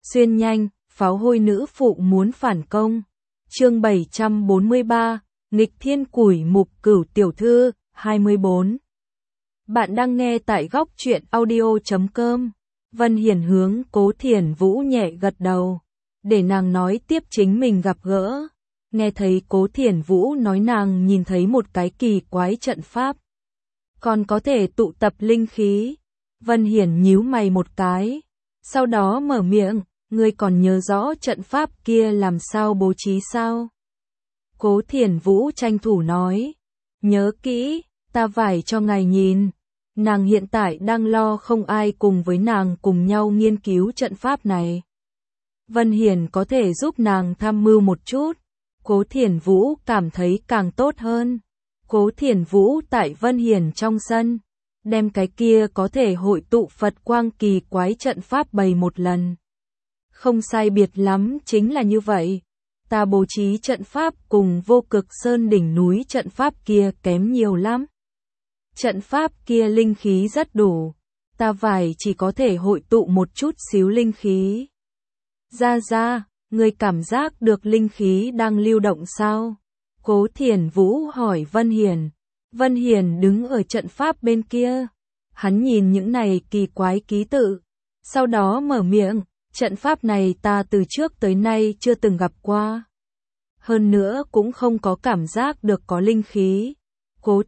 Xuyên nhanh, pháo hôi nữ phụ muốn phản công. Chương 743, nghịch thiên củi mục cửu tiểu thư, 24. Bạn đang nghe tại góc truyện audio.com. Vân Hiển hướng Cố Thiển Vũ nhẹ gật đầu, để nàng nói tiếp chính mình gặp gỡ. Nghe thấy Cố Thiển Vũ nói nàng nhìn thấy một cái kỳ quái trận pháp, còn có thể tụ tập linh khí. Vân Hiển nhíu mày một cái, sau đó mở miệng, ngươi còn nhớ rõ trận pháp kia làm sao bố trí sao? Cố Thiển Vũ tranh thủ nói, nhớ kỹ, ta vải cho ngài nhìn. Nàng hiện tại đang lo không ai cùng với nàng cùng nhau nghiên cứu trận pháp này. Vân Hiển có thể giúp nàng tham mưu một chút. Cố Thiển Vũ cảm thấy càng tốt hơn. Cố Thiển Vũ tại Vân Hiển trong sân, đem cái kia có thể hội tụ Phật quang kỳ quái trận pháp bày một lần. Không sai biệt lắm chính là như vậy. Ta bố trí trận pháp cùng Vô Cực Sơn đỉnh núi trận pháp kia kém nhiều lắm. Trận pháp kia linh khí rất đủ, ta vải chỉ có thể hội tụ một chút xíu linh khí. Ra, người cảm giác được linh khí đang lưu động sao? Cố Thiển Vũ hỏi Vân Hiển. Vân Hiển đứng ở trận pháp bên kia. Hắn nhìn những này kỳ quái ký tự, sau đó mở miệng, trận pháp này ta từ trước tới nay chưa từng gặp qua. Hơn nữa cũng không có cảm giác được có linh khí. Cố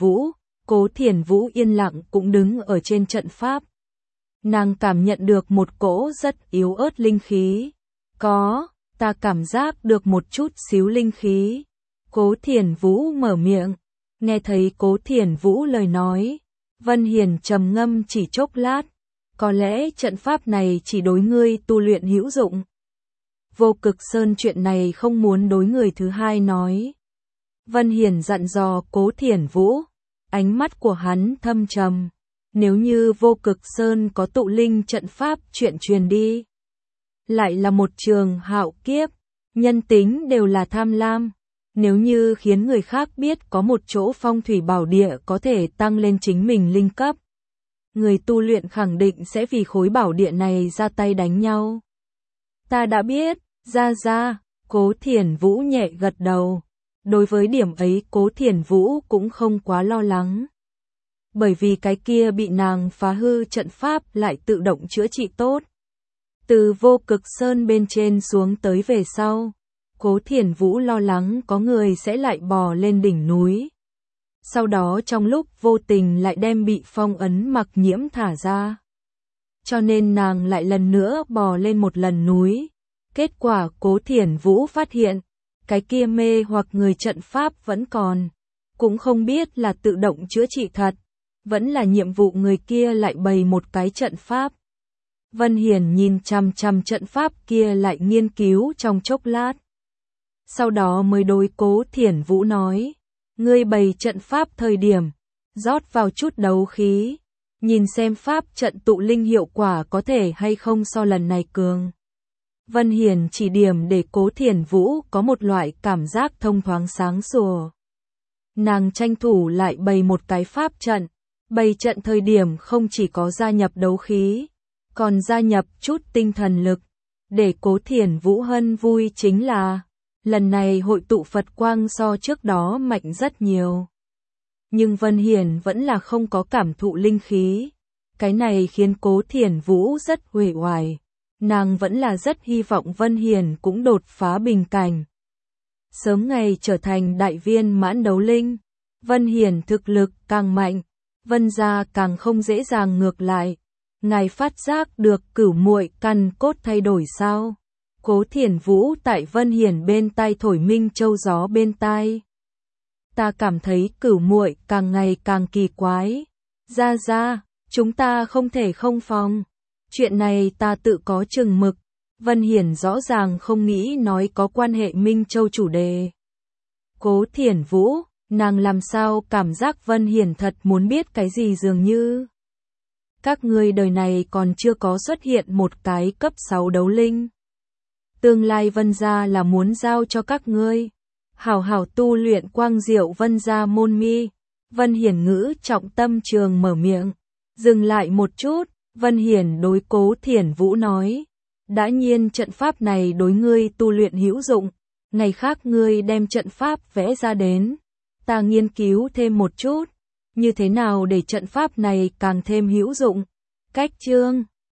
Thiển Vũ yên lặng cũng đứng ở trên trận pháp. Nàng cảm nhận được một cỗ rất yếu ớt linh khí. Ta cảm giác được một chút xíu linh khí. Cố Thiển Vũ mở miệng. Nghe thấy Cố Thiển Vũ lời nói, Vân Hiển trầm ngâm chỉ chốc lát. Có lẽ trận pháp này chỉ đối ngươi tu luyện hữu dụng. Vô Cực Sơn chuyện này không muốn đối người thứ hai nói. Vân Hiển dặn dò Cố Thiển Vũ. Ánh mắt của hắn thâm trầm. Nếu như Vô Cực Sơn có tụ linh trận pháp chuyện truyền đi, lại là một trường hạo kiếp, nhân tính đều là tham lam. Nếu như khiến người khác biết có một chỗ phong thủy bảo địa có thể tăng lên chính mình linh cấp, người tu luyện khẳng định sẽ vì khối bảo địa này ra tay đánh nhau. Ta đã biết, ra, Cố Thiển Vũ nhẹ gật đầu. Đối với điểm ấy Cố Thiển Vũ cũng không quá lo lắng. Bởi vì cái kia bị nàng phá hư trận pháp lại tự động chữa trị tốt. Từ Vô Cực Sơn bên trên xuống tới về sau, Cố Thiển Vũ lo lắng có người sẽ lại bò lên đỉnh núi. Sau đó trong lúc vô tình lại đem bị phong ấn Mặc Nhiễm thả ra. Cho nên nàng lại lần nữa bò lên một lần núi. Kết quả Cố Thiển Vũ phát hiện, cái kia mê hoặc người trận pháp vẫn còn. Cũng không biết là tự động chữa trị thật, vẫn là nhiệm vụ người kia lại bày một cái trận pháp. Vân Hiển nhìn chằm chằm trận pháp kia lại nghiên cứu trong chốc lát. Sau đó mới đối Cố Thiển Vũ nói, ngươi bày trận pháp thời điểm, rót vào chút đấu khí, nhìn xem pháp trận tụ linh hiệu quả có thể hay không so lần này cường. Vân Hiển chỉ điểm để Cố Thiển Vũ có một loại cảm giác thông thoáng sáng sủa. Nàng tranh thủ lại bày một cái pháp trận. Bày trận thời điểm không chỉ có gia nhập đấu khí, còn gia nhập chút tinh thần lực. Để Cố Thiển Vũ hân vui chính là, lần này hội tụ Phật quang so trước đó mạnh rất nhiều. Nhưng Vân Hiển vẫn là không có cảm thụ linh khí. Cái này khiến Cố Thiển Vũ rất uể oải. Nàng vẫn là rất hy vọng Vân Hiển cũng đột phá bình cảnh, sớm ngày trở thành đại viên mãn đấu linh. Vân Hiển thực lực càng mạnh, Vân gia càng không dễ dàng ngược lại. Ngài phát giác được Cửu muội căn cốt thay đổi sao? Cố Thiển Vũ tại Vân Hiển bên tai thổi minh châu gió bên tai. Ta cảm thấy Cửu muội càng ngày càng kỳ quái. Ra, chúng ta không thể không phòng. Chuyện này ta tự có chừng mực. Vân Hiển rõ ràng không nghĩ nói có quan hệ Minh Châu chủ đề. Cố Thiển Vũ, nàng làm sao cảm giác Vân Hiển thật muốn biết cái gì dường như. Các ngươi đời này còn chưa có xuất hiện một cái cấp 6 đấu linh. Tương lai Vân gia là muốn giao cho các ngươi. Hảo hảo tu luyện quang diệu Vân gia môn mi. Vân Hiển ngữ trọng tâm trường mở miệng. Dừng lại một chút. Vân Hiển đối Cố Thiển Vũ nói, Đã nhiên trận pháp này đối ngươi tu luyện hữu dụng, ngày khác ngươi đem trận pháp vẽ ra đến, ta nghiên cứu thêm một chút, như thế nào để trận pháp này càng thêm hữu dụng. Cách chương